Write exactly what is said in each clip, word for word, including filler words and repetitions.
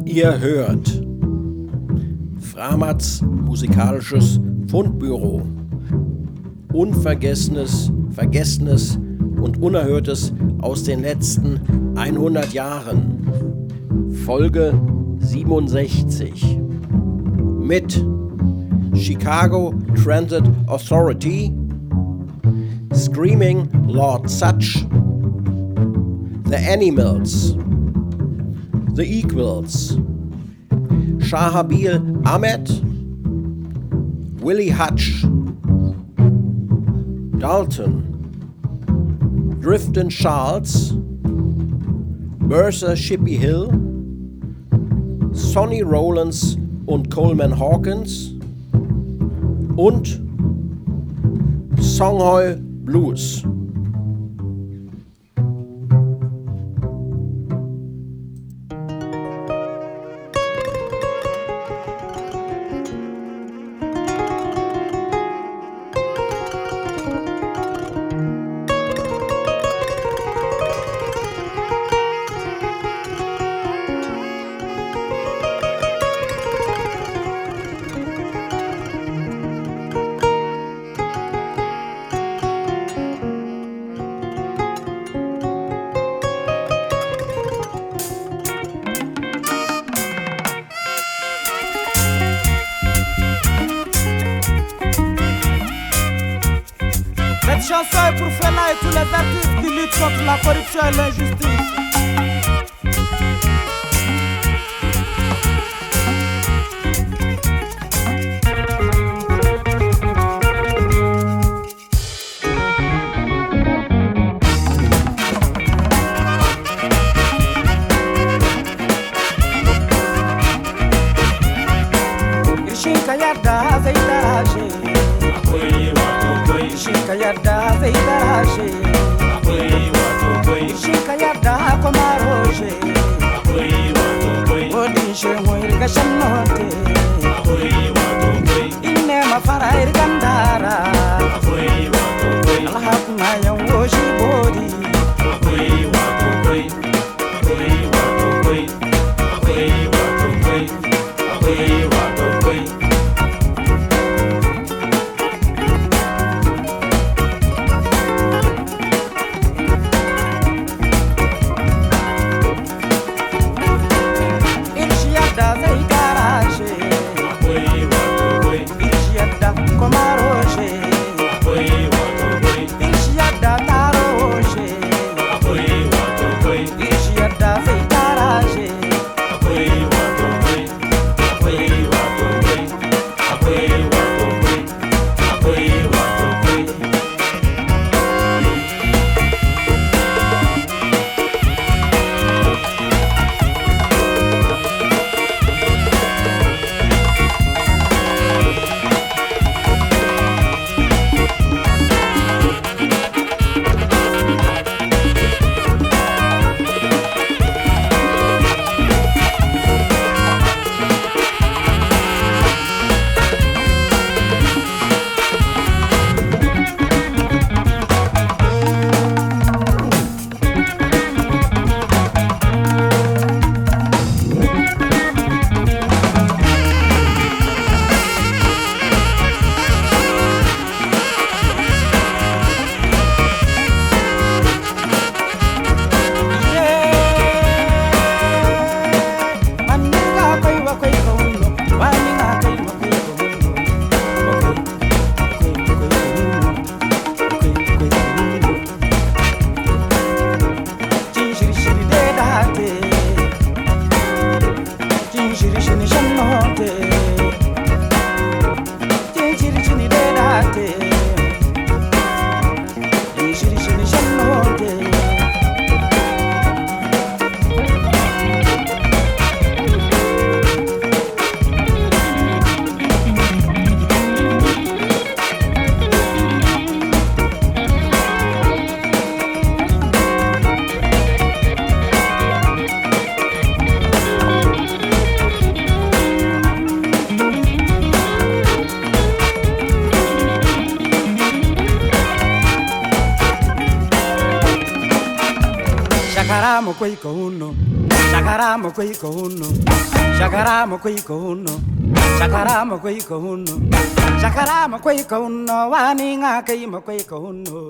Ihr hört Framats musikalisches Fundbüro. Unvergessenes, Vergessenes und Unerhörtes aus den letzten hundert Jahren. Folge siebenundsechzig. Mit Chicago Transit Authority, Screaming Lord Sutch, The Animals, The Equals, Shahabil Ahmed, Willie Hutch, Dalton, Drifton Charles, Mercer Shippey Hill, Sonny Rollins und Coleman Hawkins und Songhoy Blues. Cette chanson est pour Fela et tous les artistes qui luttent contre la corruption et l'injustice. Ishikayada zeitaje Shikayada veitaraje Shikayada komaroje Odishe moirga shanote Inne mafara irgandara Alhakuna ya woshi bodi Komaroje, Ishiada Taroje, Shakaramo kwiko uno, shakaramo kwiko uno, shakaramo kwiko uno, shakaramo kwiko uno, shakaramo kwiko uno, waninga kimo kwiko uno.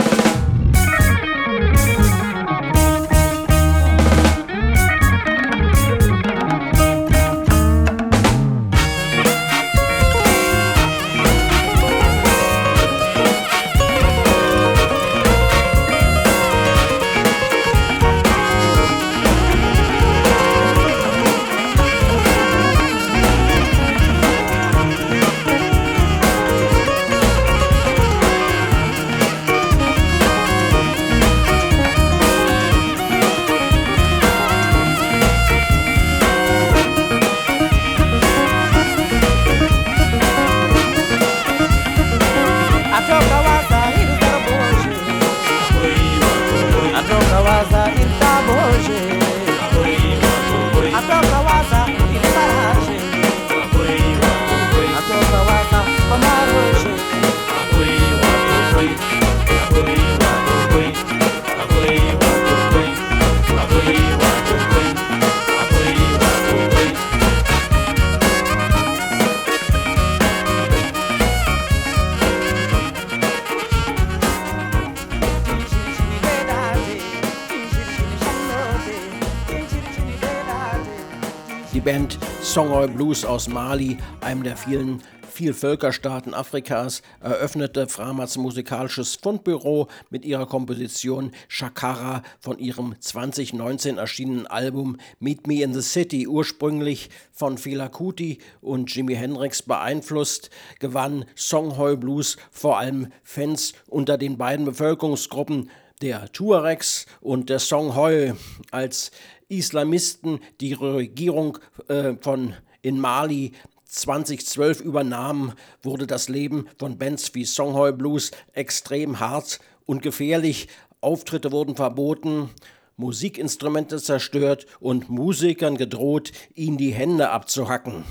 Die Band Songhoy Blues aus Mali, einem der vielen Vielvölkerstaaten Afrikas, eröffnete Framats musikalisches Fundbüro mit ihrer Komposition Shakara von ihrem zwanzig neunzehn erschienenen Album Meet Me in the City. Ursprünglich von Fela Kuti und Jimi Hendrix beeinflusst, gewann Songhoy Blues vor allem Fans unter den beiden Bevölkerungsgruppen der Tuaregs und der Songhoy. Als Islamisten die Regierung äh, von in Mali zweitausendzwölf übernahmen, wurde das Leben von Bands wie Songhoy Blues extrem hart und gefährlich. Auftritte wurden verboten, Musikinstrumente zerstört und Musikern gedroht, ihnen die Hände abzuhacken.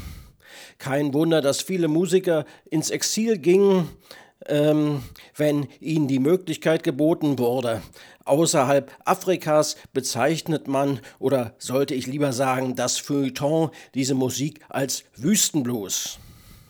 Kein Wunder, dass viele Musiker ins Exil gingen, ähm, wenn ihnen die Möglichkeit geboten wurde. Außerhalb Afrikas bezeichnet man, oder sollte ich lieber sagen, das Feuilleton, diese Musik als Wüstenblues.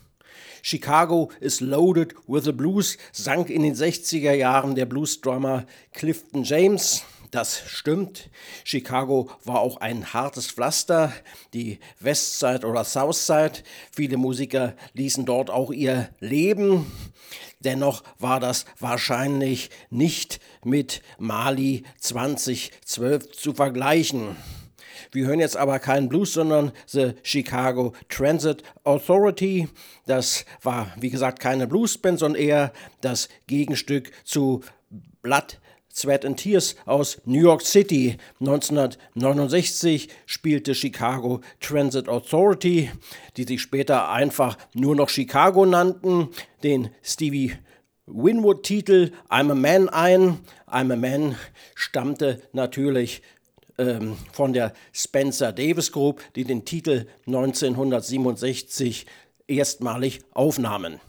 Chicago is loaded with the blues, sang in den sechziger Jahren der Bluesdrummer Clifton James. Das stimmt. Chicago war auch ein hartes Pflaster, die Westside oder Southside. Viele Musiker ließen dort auch ihr Leben. Dennoch war das wahrscheinlich nicht mit Mali zweitausendzwölf zu vergleichen. Wir hören jetzt aber keinen Blues, sondern The Chicago Transit Authority. Das war, wie gesagt, keine Bluesband, sondern eher das Gegenstück zu Blood, Sweat and Tears aus New York City. neunzehnhundertneunundsechzig spielte Chicago Transit Authority, die sich später einfach nur noch Chicago nannten, den Stevie Winwood-Titel I'm a Man ein. I'm a Man stammte natürlich ähm, von der Spencer Davis Group, die den Titel neunzehnhundertsiebenundsechzig erstmalig aufnahmen.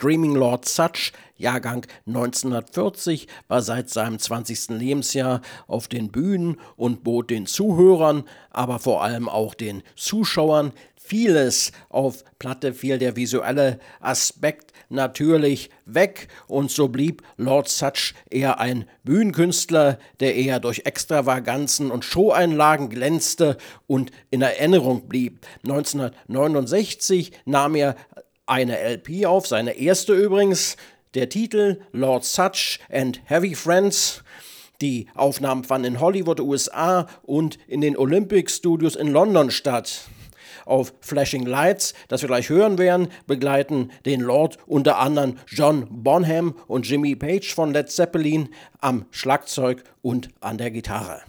Screaming Lord Sutch, Jahrgang neunzehnhundertvierzig, war seit seinem zwanzigsten Lebensjahr auf den Bühnen und bot den Zuhörern, aber vor allem auch den Zuschauern vieles. Auf Platte fiel der visuelle Aspekt natürlich weg und so blieb Lord Sutch eher ein Bühnenkünstler, der eher durch Extravaganzen und Showeinlagen glänzte und in Erinnerung blieb. neunzehnhundertneunundsechzig nahm er eine L P auf, seine erste übrigens, der Titel Lord Sutch and Heavy Friends. Die Aufnahmen fanden in Hollywood, U S A und in den Olympic Studios in London statt. Auf Flashing Lights, das wir gleich hören werden, begleiten den Lord unter anderem John Bonham und Jimmy Page von Led Zeppelin am Schlagzeug und an der Gitarre.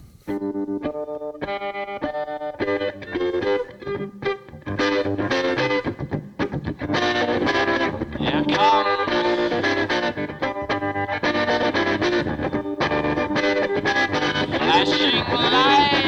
Here comes flashing lights.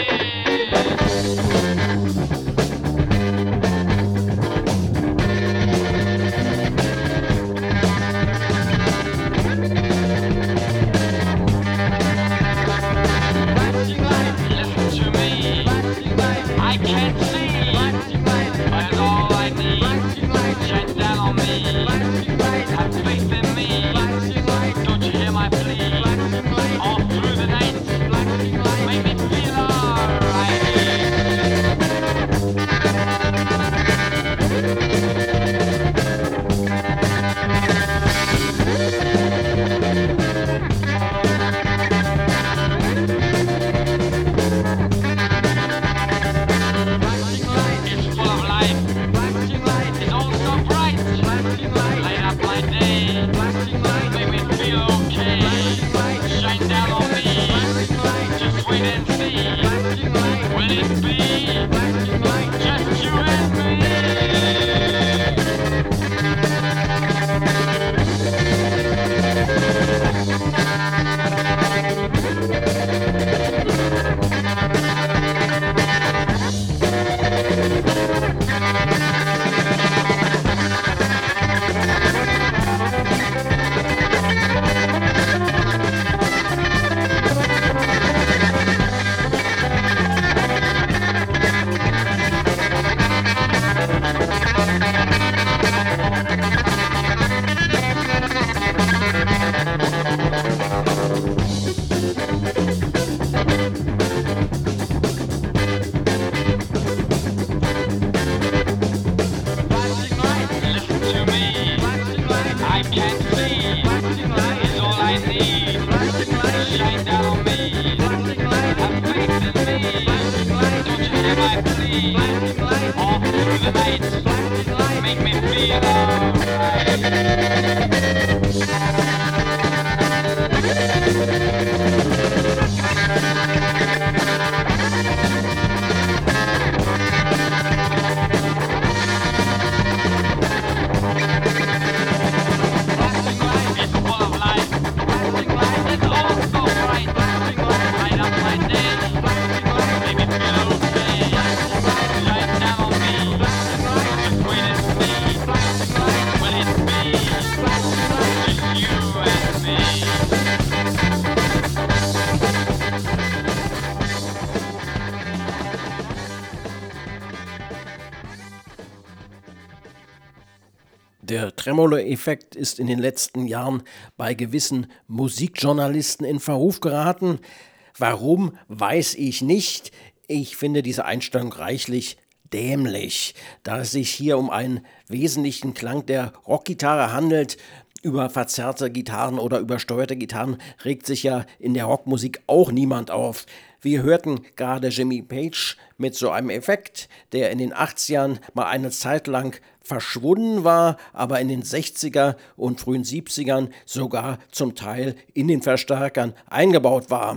Der Tremolo-Effekt ist in den letzten Jahren bei gewissen Musikjournalisten in Verruf geraten. Warum, weiß ich nicht. Ich finde diese Einstellung reichlich dämlich, da es sich hier um einen wesentlichen Klang der Rockgitarre handelt. Über verzerrte Gitarren oder übersteuerte Gitarren regt sich ja in der Rockmusik auch niemand auf. Wir hörten gerade Jimmy Page mit so einem Effekt, der in den achtzigern mal eine Zeit lang verschwunden war, aber in den sechziger und frühen siebzigern sogar zum Teil in den Verstärkern eingebaut war.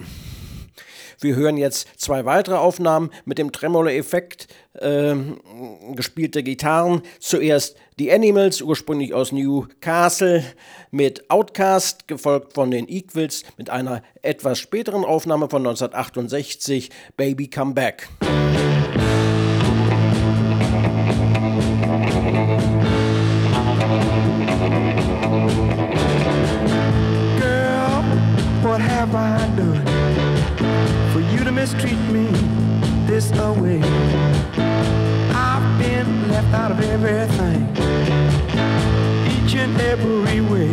Wir hören jetzt zwei weitere Aufnahmen mit dem Tremolo-Effekt, äh, gespielte Gitarren. Zuerst die Animals, ursprünglich aus Newcastle, mit Outcast, gefolgt von den Equals mit einer etwas späteren Aufnahme von neunzehnhundertachtundsechzig, Baby Come Back. everything, each and every way.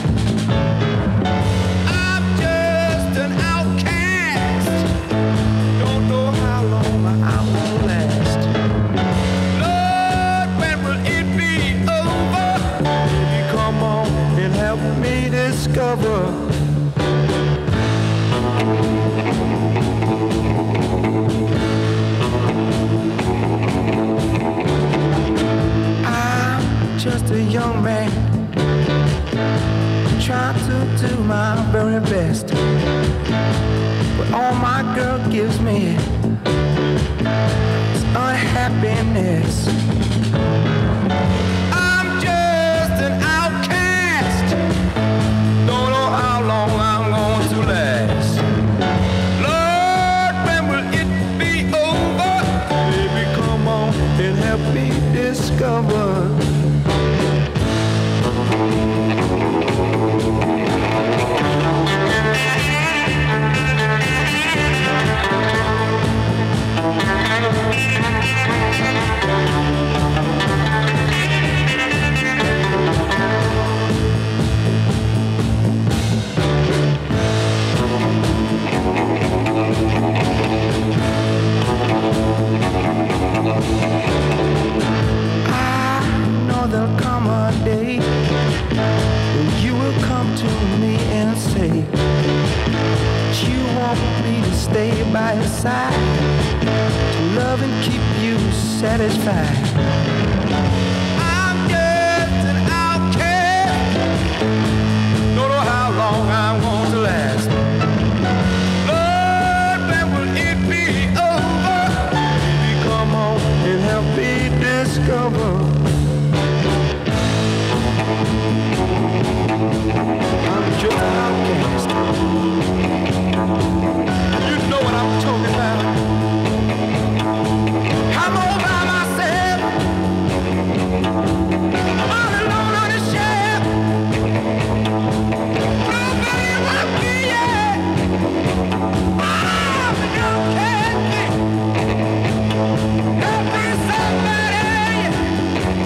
I'm just an outcast, don't know how long I will last. Lord, when will it be over? Baby, come on and help me discover. Just a young man, trying to do my very best, but all my girl gives me is unhappiness. I'm just an outcast, don't know how long I'm going to last. Lord, when will it be over? Baby, come on and help me discover. Stay by your side, to love and keep you satisfied. I'm just an outcast, don't know how long I'm going to last. Lord, when will it be over? Baby, come on and help me discover. I'm just an outcast. You know what I'm talking about. I'm all by myself, all alone on the shelf. Nobody want me yet. I'm an outcast. Help me, somebody.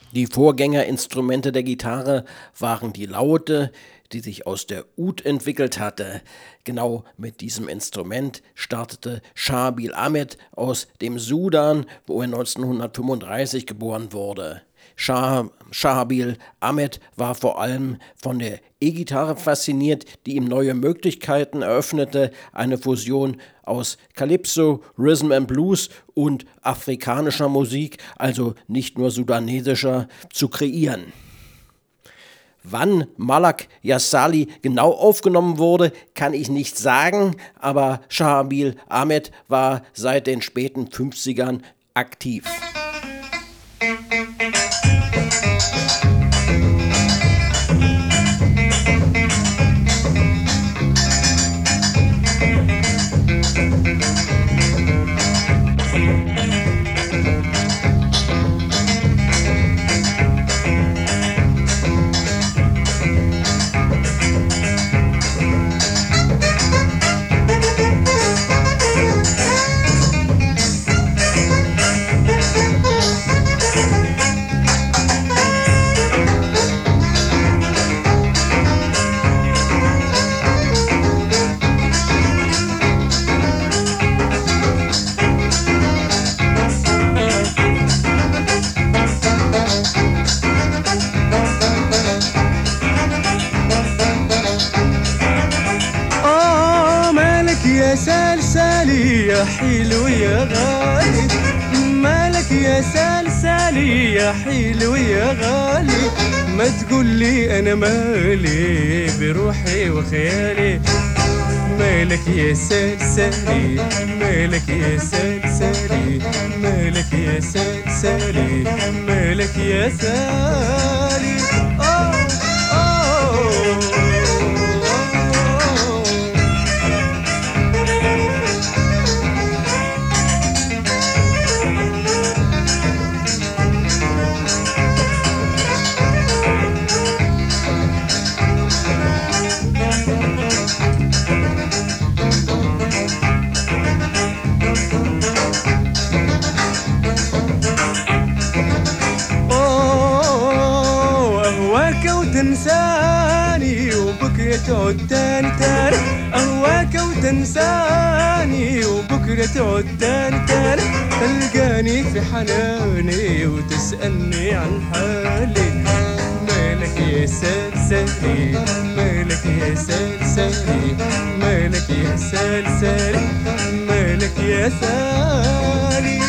Die Vorgängerinstrumente der Gitarre waren die Laute, die sich aus der Ud entwickelt hatte. Genau mit diesem Instrument startete Schabil Ahmed aus dem Sudan, wo er neunzehnhundertfünfunddreißig geboren wurde. Shah, Schabil Ahmed war vor allem von der E-Gitarre fasziniert, die ihm neue Möglichkeiten eröffnete, eine Fusion aus Calypso, Rhythm and Blues und afrikanischer Musik, also nicht nur sudanesischer, zu kreieren. Wann Malak Yassali genau aufgenommen wurde, kann ich nicht sagen, aber Schabil Ahmed war seit den späten fünfzigern aktiv. يا حلو يا غالي مالك يا سلسالي يا حلو يا غالي ما تقول لي انا مالي بروحي وخيالي مالك يا سلسالي مالك يا سلسالي مالك يا سلسالي مالك يا سالي أوه أوه تنساني وبكرة تعود تاني تاني أهواك وتنساني وبكرة تعود تاني تاني تلقاني في حناني وتسألني عن حالي مالك يا سلسالي مالك يا سلسالي مالك يا سلسالي مالك يا سالي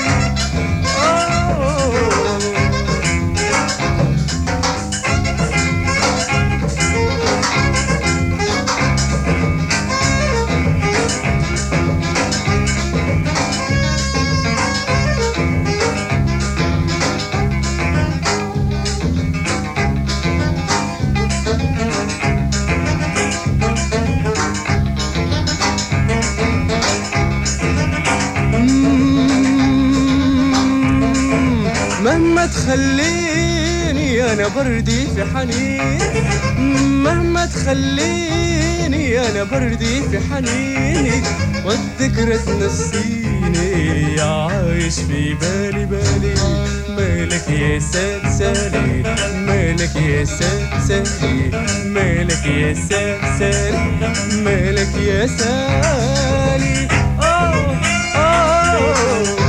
مهما تخليني أنا بردي في حنين مهما تخليني أنا بردي في حنيني والذكرى تنسيني عايش في بالي بالي مالك يا سلسالي مالك يا سلسالي مالك يا سلسالي مالك يا سالي أوه أوه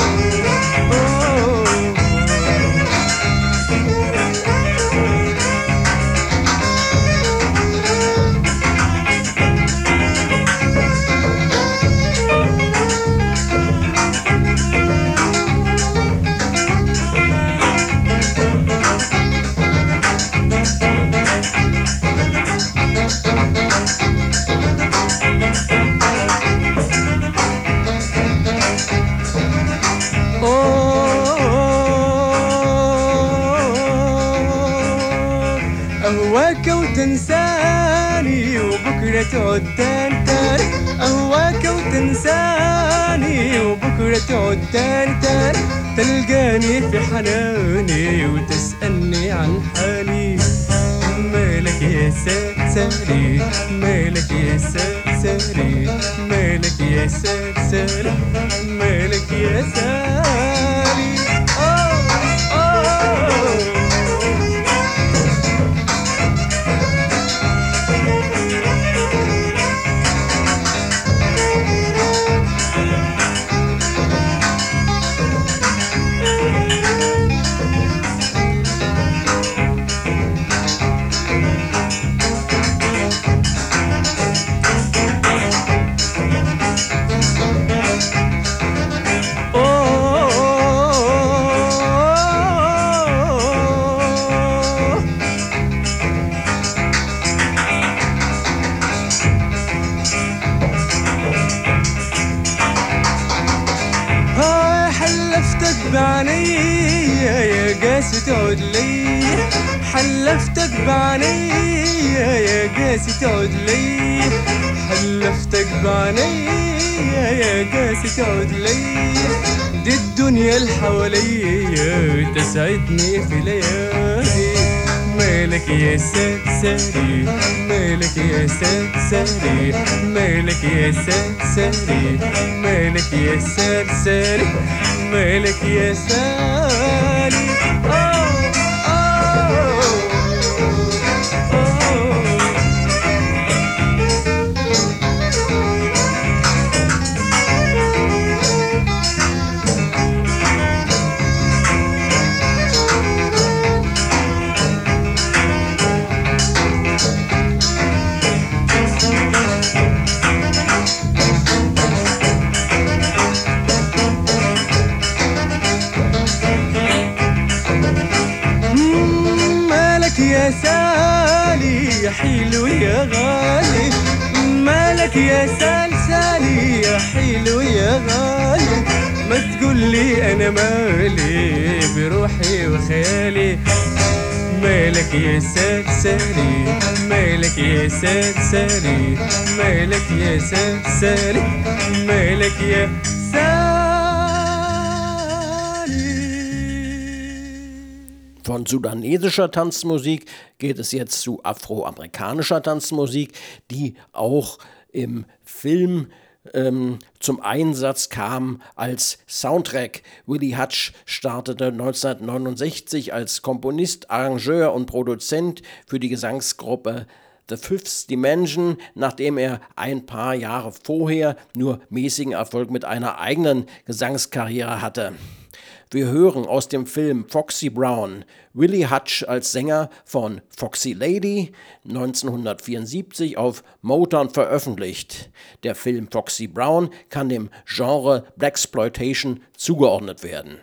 أهواك وتنساني وبكرة تعود تاني تاني أهواك وتنساني وبكرة تعود تاني تاني تلقاني في حناني وتسألني عن حالي مالك يا سلسالي مالك يا سلسالي مالك يا سلسالي مالك يا سالي أوه أوه حلفتك بعني يا قاسي تعود لي حلفتك بعني يا قاسي تعود لي حلفتك بعني يا قاسي تعود لي دي الدنيا اللي حواليا تسعدني في ليالي مالك يا سرسري مالك يا سرسري مالك يا سرسري مالك يا سرسري مالك يا سالي أوه أوه يا سالي يا حلو يا غالي مالك يا سلسالي يا حلو يا غالي ما تقولي انا مالي بروحي وخيالي مالك يا سلسالي مالك يا سلسالي مالك يا سلسالي مالك يا سالي. Von sudanesischer Tanzmusik geht es jetzt zu afroamerikanischer Tanzmusik, die auch im Film ähm, zum Einsatz kam als Soundtrack. Willie Hutch startete neunzehnhundertneunundsechzig als Komponist, Arrangeur und Produzent für die Gesangsgruppe The Fifth Dimension, nachdem er ein paar Jahre vorher nur mäßigen Erfolg mit einer eigenen Gesangskarriere hatte. Wir hören aus dem Film Foxy Brown Willie Hutch als Sänger von Foxy Lady, neunzehnhundertvierundsiebzig auf Motown veröffentlicht. Der Film Foxy Brown kann dem Genre Blaxploitation zugeordnet werden.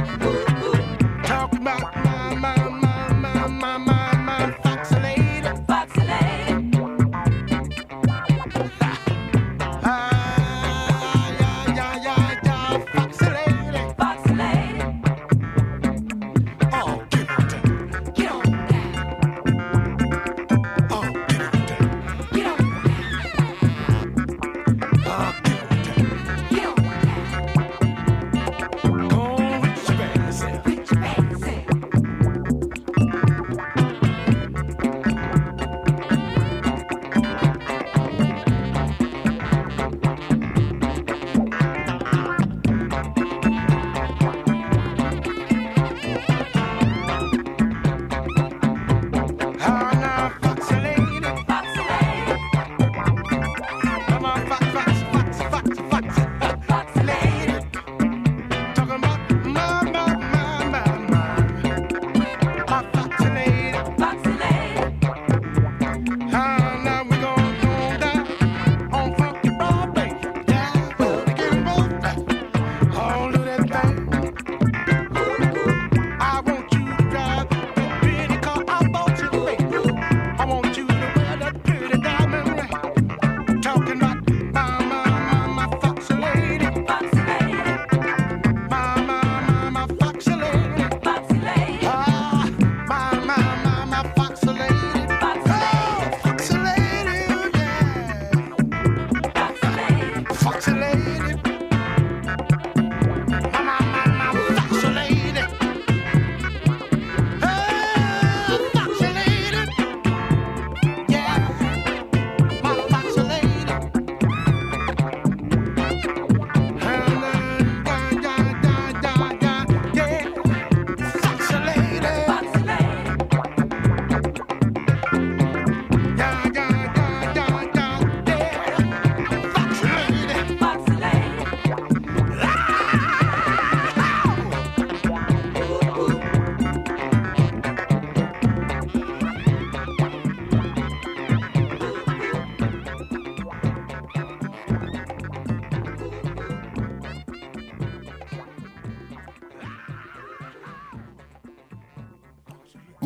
Talking about my, my, my, my, my, my foxy lady.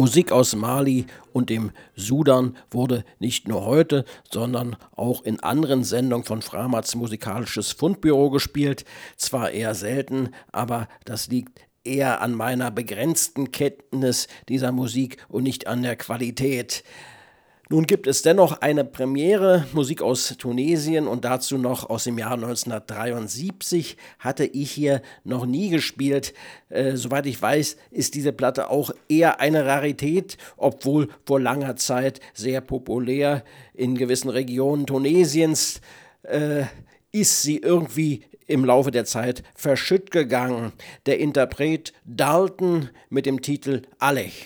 Musik aus Mali und dem Sudan wurde nicht nur heute, sondern auch in anderen Sendungen von Framats Musikalisches Fundbüro gespielt. Zwar eher selten, aber das liegt eher an meiner begrenzten Kenntnis dieser Musik und nicht an der Qualität. Nun gibt es dennoch eine Premiere, Musik aus Tunesien und dazu noch aus dem Jahr neunzehnhundertdreiundsiebzig, hatte ich hier noch nie gespielt. Äh, soweit ich weiß, ist diese Platte auch eher eine Rarität, obwohl vor langer Zeit sehr populär in gewissen Regionen Tunesiens, äh, ist sie irgendwie im Laufe der Zeit verschütt gegangen. Der Interpret Dalton mit dem Titel Alech.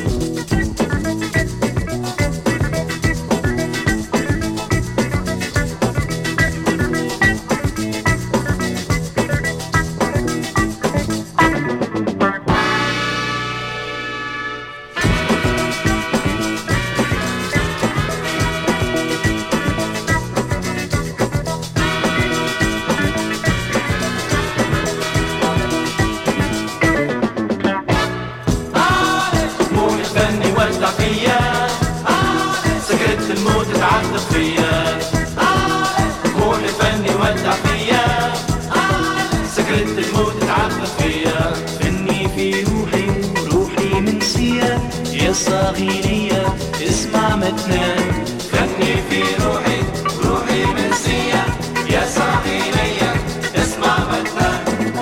صغيرية اسمع متنان غني في روحي روحي منسية يا صغيرية اسمع متنان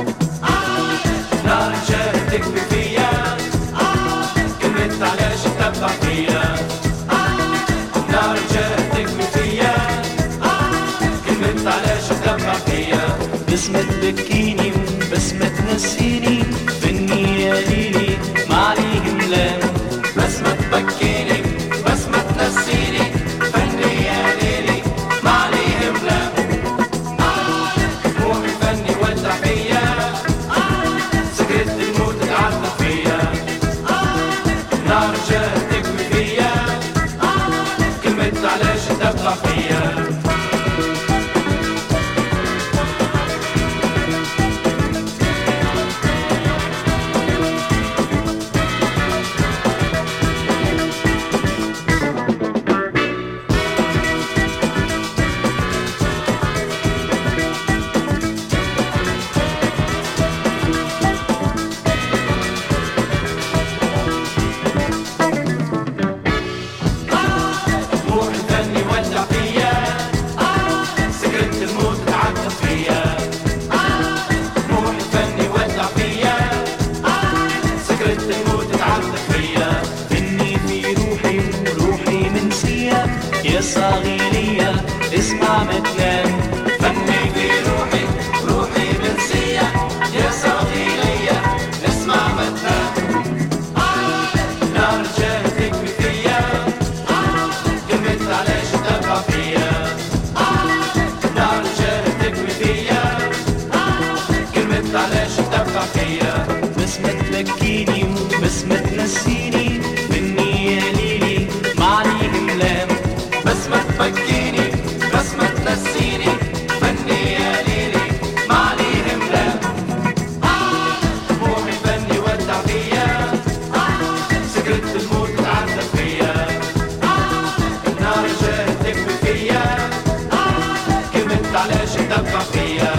نار جاهل تكفي فيا كنت علاش تبع فيا نار جاهل تكفي فيا كنت علاش تبع فيا بسمة تبكيني بسمة تنسيني فني يا ليلي ما عليه ملام بس ما تبكيني بس ما تنسيني فني يا ليلي ما عليه ملام مو الفني ولع فيا سكرت الموت تعذب فيا نار جاهل تكوي فيا كلمة علاش تبقى فيا صغيرية اسمع متنام فني في روحي روحي منسية يا صغيرية اسمع متنام نار جاهل تكفي فيا كلمة علاش تبقى فيا نار جاهل تكفي فيا كلمة علاش تبقى فيا بس ما تبكيني بس ما تنسيني مني يا ليلي ما عليه ملام بس ما تبكيني بس ما تنسيني فني يا ليلي ما عليه ملام طموحي فني ودع فيا سكرت الموت تعذب فيا النار جاهل تكفي فيا كلمة علاش تبقى فيا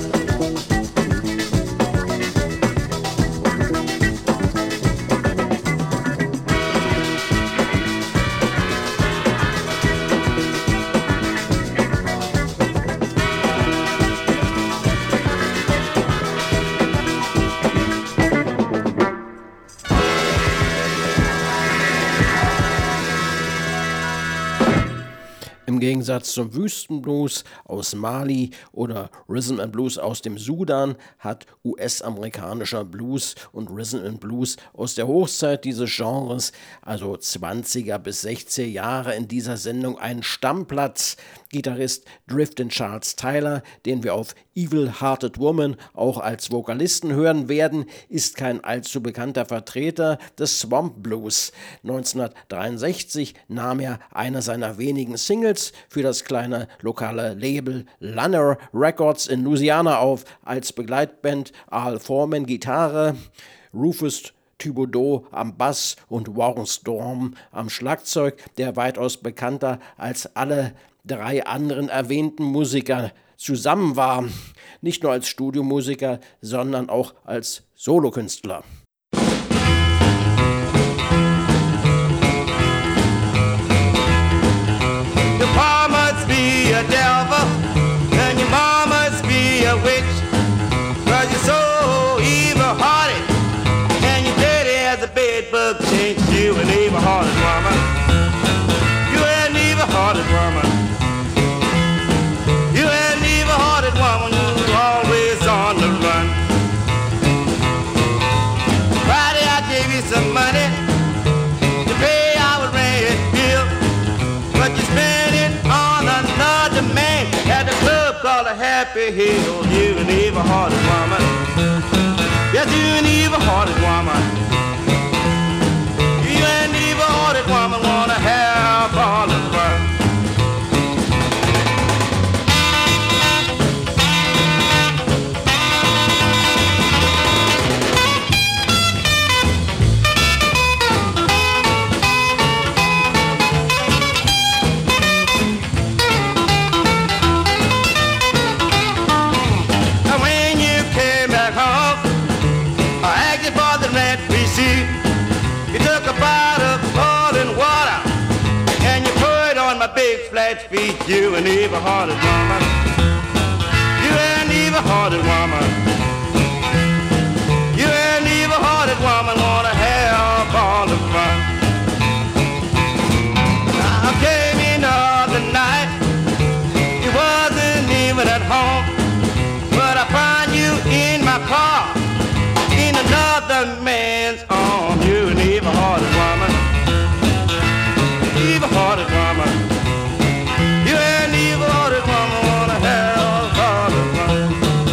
Im Gegensatz zum Wüstenblues aus Mali oder Rhythm and Blues aus dem Sudan hat U S-amerikanischer Blues und Rhythm and Blues aus der Hochzeit dieses Genres, also zwanziger bis sechziger Jahre, in dieser Sendung einen Stammplatz. Gitarrist Driftin' Charles Tyler, den wir auf Evil Hearted Woman auch als Vokalisten hören werden, ist kein allzu bekannter Vertreter des Swamp Blues. neunzehnhundertdreiundsechzig nahm er eine seiner wenigen Singles für das kleine lokale Label Lanner Records in Louisiana auf, als Begleitband Al Foreman Gitarre, Rufus Thibodeau am Bass und Warren Storm am Schlagzeug, der weitaus bekannter als alle drei anderen erwähnten Musiker zusammen war. Nicht nur als Studiomusiker, sondern auch als Solokünstler. Your pa must be a devil, and your mom must be a witch, 'cause you're so evil-hearted, and your daddy has a bedbug change. You an evil-hearted woman. You an evil-hearted woman. You an evil-hearted woman, you're always on the run. Friday I gave you some money to pay our rent bill, but you spent it on another man at the club called a Happy Hill. You an evil-hearted woman. Yes, you an evil-hearted woman. You an evil-hearted woman, wanna have all the fun. Now when you came back home, I asked you for the rent receipt. You took a bottle of boiling water and you put it on my big flat feet. You an evil-hearted woman. You an evil-hearted woman. You an evil-hearted woman, wanna have all the fun. I came in the other night, you wasn't even at home, but I found you in my car, in another man's arm. You an evil-hearted woman. Evil-hearted woman. You an evil-hearted woman, wanna have all the fun.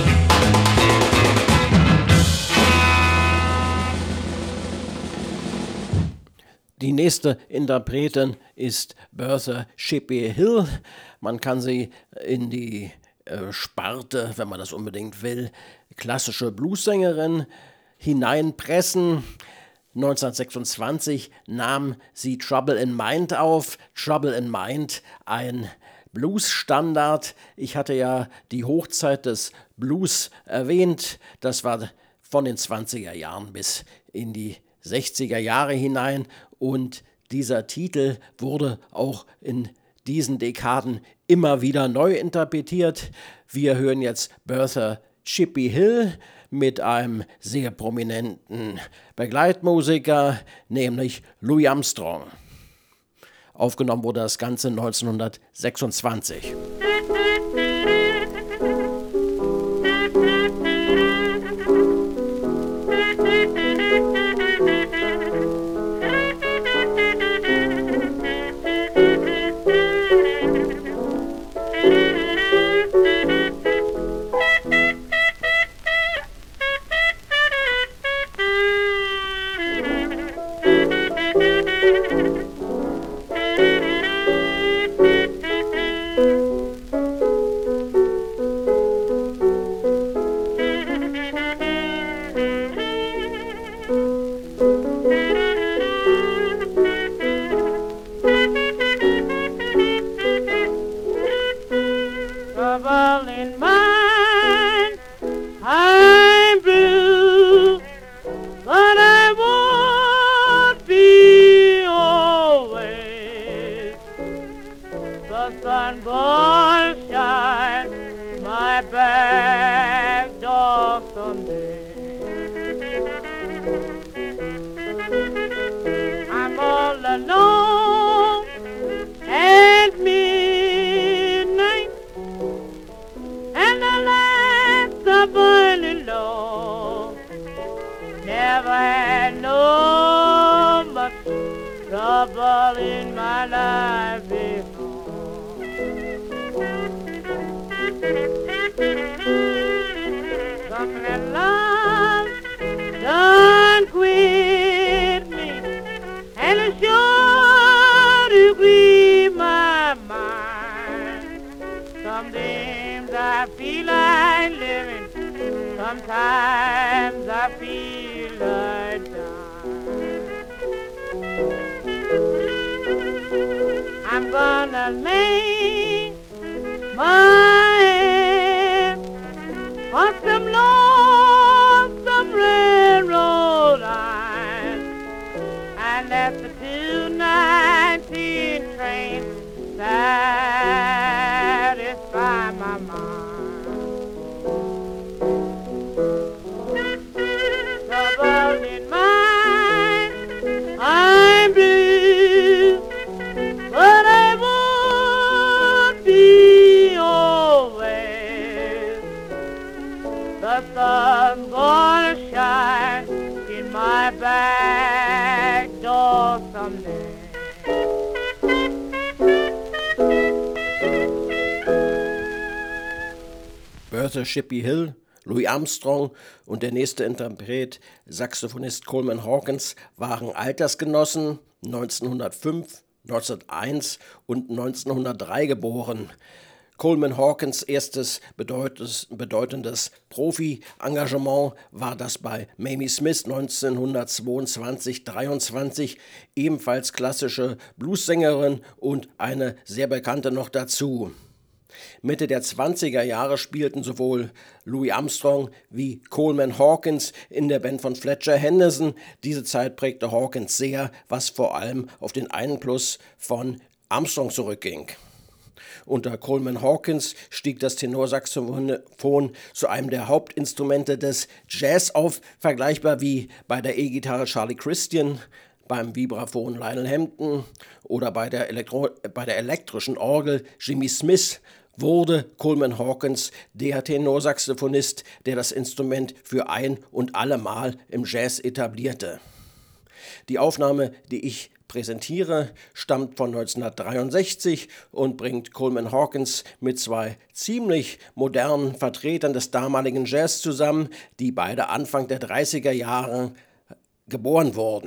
Die nächste Interpretin ist Bertha Shippey Hill. Man kann sie in die äh, Sparte, wenn man das unbedingt will, klassische Bluessängerin hineinpressen. neunzehnhundertsechsundzwanzig nahm sie Trouble in Mind auf. Trouble in Mind, ein Blues-Standard. Ich hatte ja die Hochzeit des Blues erwähnt. Das war von den zwanziger Jahren bis in die sechziger Jahre hinein. Und dieser Titel wurde auch in diesen Dekaden immer wieder neu interpretiert. Wir hören jetzt Bertha Shippey Hill mit einem sehr prominenten Begleitmusiker, nämlich Louis Armstrong. Aufgenommen wurde das Ganze neunzehnhundertsechsundzwanzig. Trouble in mind, I'm blue, but I won't be always. The sun will shine my back door someday. I'm all alone at midnight, and the lights are burning low. Never had no much trouble in my life before. Something that love done quit me, and it's sure to grieve my mind. Some days I feel like living, sometimes I feel like dying. I'm gonna lay my head on some lonesome railroad line, and let the two nineteen train satisfy my mind. Trouble in mind, I'm blue, but I won't be always. The sun's gonna shine in my back door someday. Bertha Shippey Hill, Louis Armstrong und der nächste Interpret, Saxophonist Coleman Hawkins, waren Altersgenossen, neunzehnhundertfünf, neunzehnhunderteins und neunzehnhundertdrei geboren. Coleman Hawkins' erstes bedeutendes, bedeutendes Profi-Engagement war das bei Mamie Smith neunzehnhundertzweiundzwanzig dreiundzwanzig, ebenfalls klassische Bluessängerin und eine sehr bekannte noch dazu. Mitte der zwanziger Jahre spielten sowohl Louis Armstrong wie Coleman Hawkins in der Band von Fletcher Henderson. Diese Zeit prägte Hawkins sehr, was vor allem auf den Einfluss von Armstrong zurückging. Unter Coleman Hawkins stieg das Tenorsaxophon zu einem der Hauptinstrumente des Jazz auf, vergleichbar wie bei der E-Gitarre Charlie Christian, beim Vibraphon Lionel Hampton oder bei der, Elektro- bei der elektrischen Orgel Jimmy Smith. Wurde Coleman Hawkins der Tenorsaxophonist, der das Instrument für ein und allemal im Jazz etablierte. Die Aufnahme, die ich präsentiere, stammt von neunzehnhundertdreiundsechzig und bringt Coleman Hawkins mit zwei ziemlich modernen Vertretern des damaligen Jazz zusammen, die beide Anfang der dreißiger Jahre geboren wurden.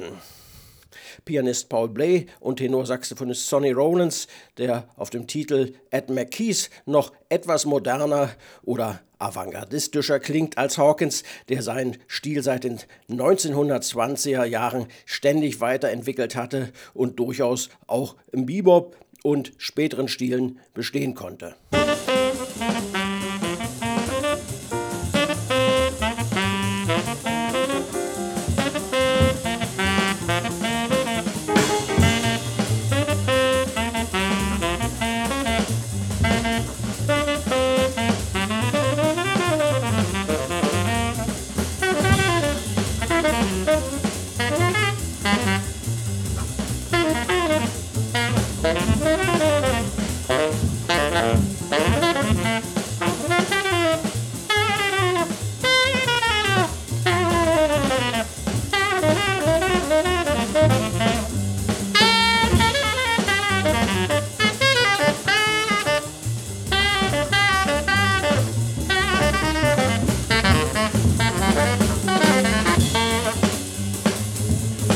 Pianist Paul Bley und Tenorsaxophonist Sonny Rollins, der auf dem Titel Ed McKees noch etwas moderner oder avantgardistischer klingt als Hawkins, der seinen Stil seit den neunzehnhundertzwanziger Jahren ständig weiterentwickelt hatte und durchaus auch im Bebop und späteren Stilen bestehen konnte.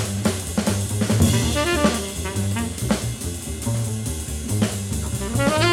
Bye.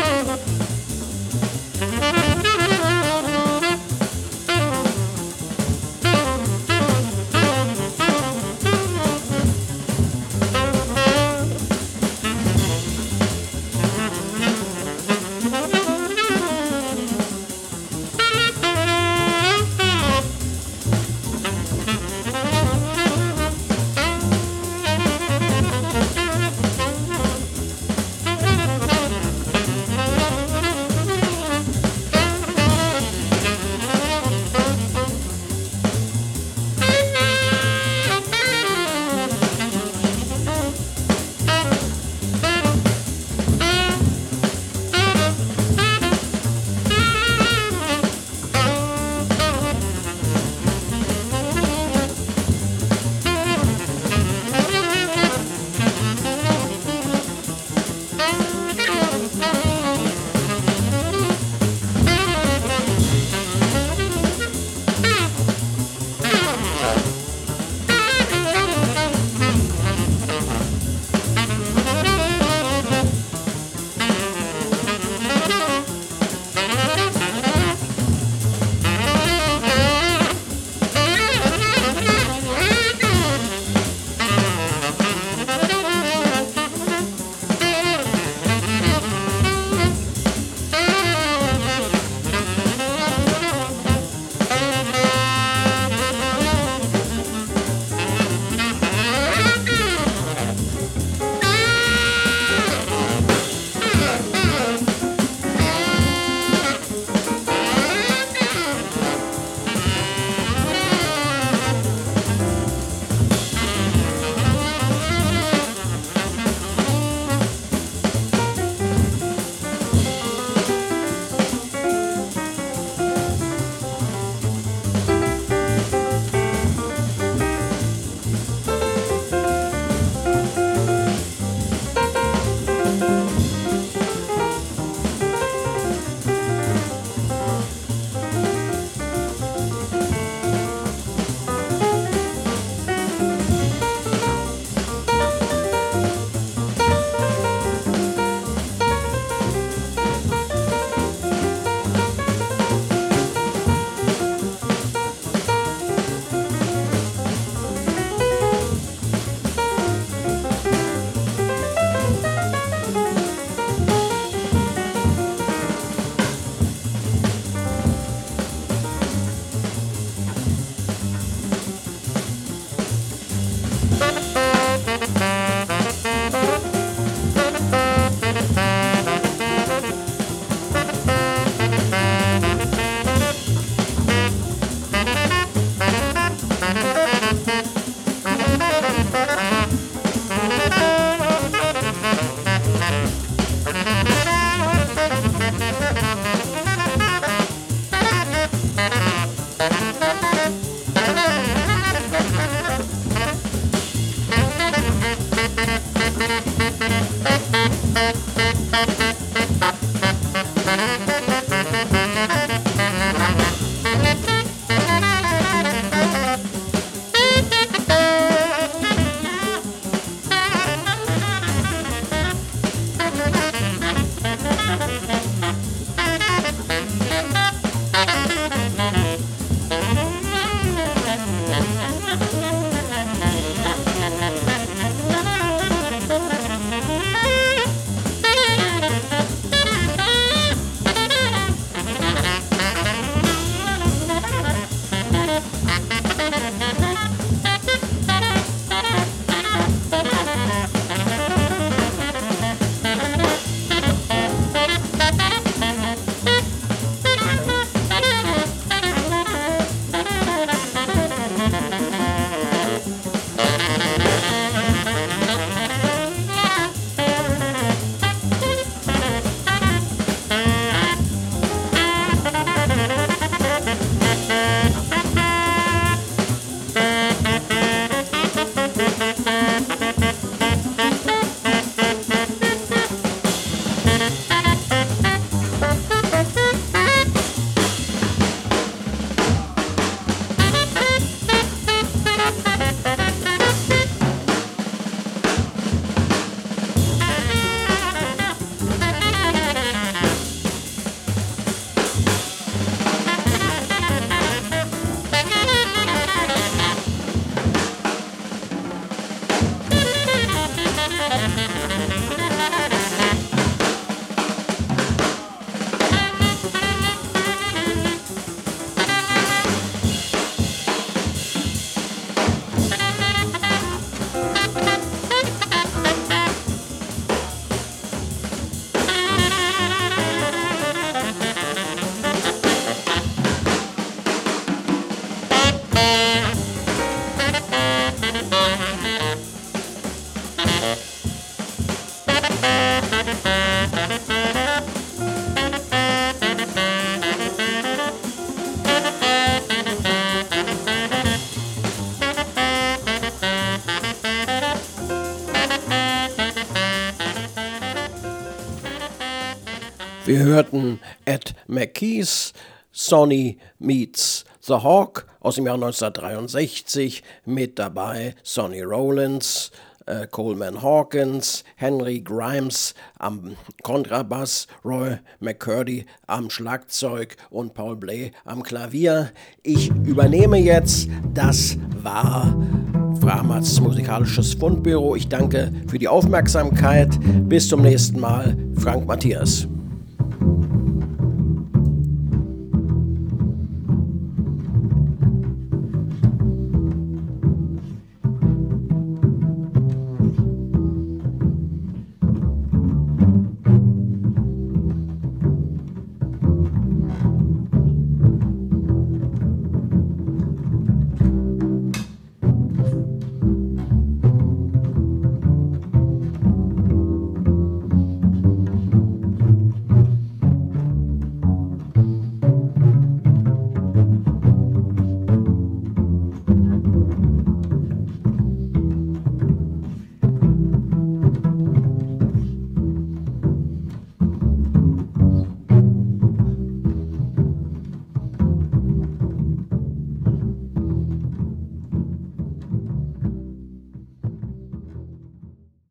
Wir hörten Ed McKees, Sonny Meets the Hawk aus dem Jahr neunzehnhundertdreiundsechzig, mit dabei Sonny Rollins, äh, Coleman Hawkins, Henry Grimes am Kontrabass, Roy McCurdy am Schlagzeug und Paul Bley am Klavier. Ich übernehme jetzt, das war Frahmats musikalisches Fundbüro. Ich danke für die Aufmerksamkeit. Bis zum nächsten Mal. Frank Matthias.